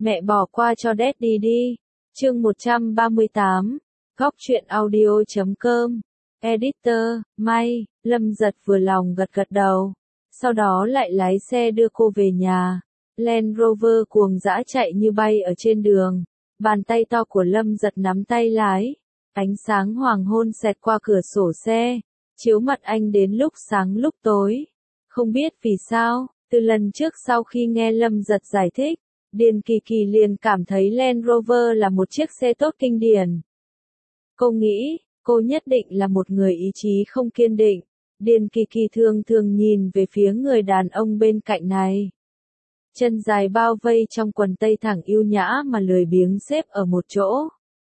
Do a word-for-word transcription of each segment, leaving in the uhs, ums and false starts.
Mẹ bỏ qua cho Daddy đi. Chương một trăm ba mươi tám. Góc truyện audio chấm com. Editor, May. Lâm Giật vừa lòng gật gật đầu. Sau đó lại lái xe đưa cô về nhà. Land Rover cuồng dã chạy như bay ở trên đường. Bàn tay to của Lâm Giật nắm tay lái. Ánh sáng hoàng hôn xẹt qua cửa sổ xe, chiếu mặt anh đến lúc sáng lúc tối. Không biết vì sao, từ lần trước sau khi nghe Lâm Giật giải thích, Điền Kỳ Kỳ liền cảm thấy Land Rover là một chiếc xe tốt kinh điển. Cô nghĩ, cô nhất định là một người ý chí không kiên định. Điền Kỳ Kỳ thường thường nhìn về phía người đàn ông bên cạnh này. Chân dài bao vây trong quần tây thẳng yêu nhã mà lười biếng xếp ở một chỗ.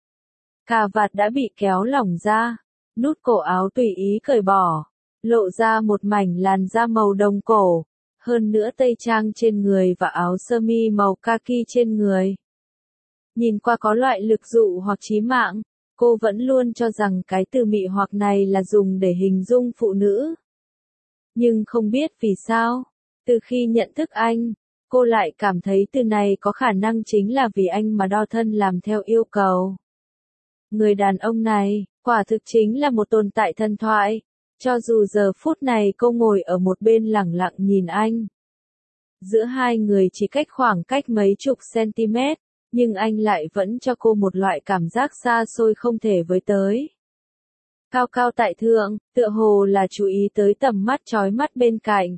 Cà vạt đã bị kéo lỏng ra, nút cổ áo tùy ý cởi bỏ, lộ ra một mảnh làn da màu đồng cổ, hơn nữa tây trang trên người và áo sơ mi màu kaki trên người. Nhìn qua có loại lực dụ hoặc chí mạng, cô vẫn luôn cho rằng cái từ mị hoặc này là dùng để hình dung phụ nữ. Nhưng không biết vì sao, từ khi nhận thức anh, cô lại cảm thấy từ này có khả năng chính là vì anh mà đo thân làm theo yêu cầu. Người đàn ông này, quả thực chính là một tồn tại thần thoại, cho dù giờ phút này cô ngồi ở một bên lẳng lặng nhìn anh. Giữa hai người chỉ cách khoảng cách mấy chục cm, nhưng anh lại vẫn cho cô một loại cảm giác xa xôi không thể với tới. Cao cao tại thượng, tựa hồ là chú ý tới tầm mắt chói mắt bên cạnh.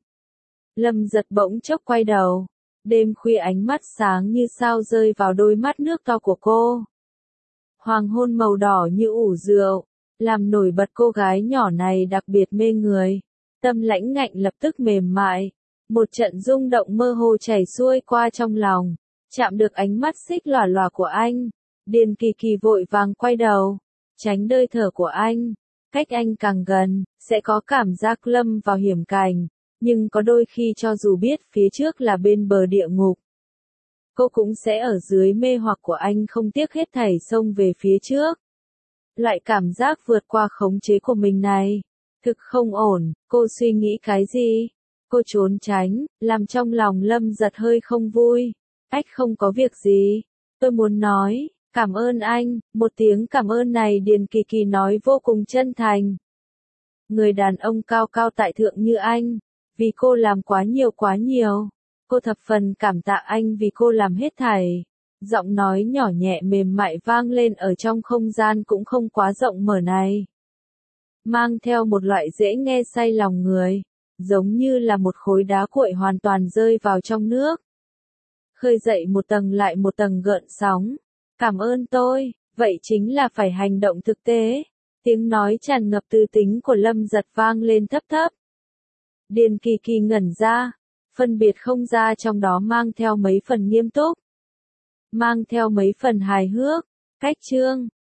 Lâm Giật bỗng chốc quay đầu, đêm khuya ánh mắt sáng như sao rơi vào đôi mắt nước to của cô. Hoàng hôn màu đỏ như ủ rượu, làm nổi bật cô gái nhỏ này đặc biệt mê người. Tâm lãnh ngạnh lập tức mềm mại, một trận rung động mơ hồ chảy xuôi qua trong lòng, chạm được ánh mắt xích lòa lòa của anh. Điền Kỳ Kỳ vội vàng quay đầu, tránh hơi thở của anh. Cách anh càng gần, sẽ có cảm giác lâm vào hiểm cảnh, nhưng có đôi khi cho dù biết phía trước là bên bờ địa ngục, cô cũng sẽ ở dưới mê hoặc của anh không tiếc hết thảy xông về phía trước. Loại cảm giác vượt qua khống chế của mình này, thực không ổn. Cô suy nghĩ cái gì? Cô trốn tránh, làm trong lòng Lâm Giật hơi không vui. Ách không có việc gì, tôi muốn nói, cảm ơn anh. Một tiếng cảm ơn này Điền Kỳ Kỳ nói vô cùng chân thành. Người đàn ông cao cao tại thượng như anh, vì cô làm quá nhiều quá nhiều. Cô thập phần cảm tạ anh vì cô làm hết thảy. Giọng nói nhỏ nhẹ mềm mại vang lên ở trong không gian cũng không quá rộng mở này. Mang theo một loại dễ nghe say lòng người, giống như là một khối đá cuội hoàn toàn rơi vào trong nước. Khơi dậy một tầng lại một tầng gợn sóng. Cảm ơn tôi, vậy chính là phải hành động thực tế. Tiếng nói tràn ngập tư tính của Lâm Giật vang lên thấp thấp. Điền Kỳ Kỳ ngẩn ra, phân biệt không ra trong đó mang theo mấy phần nghiêm túc, mang theo mấy phần hài hước. Cách chương,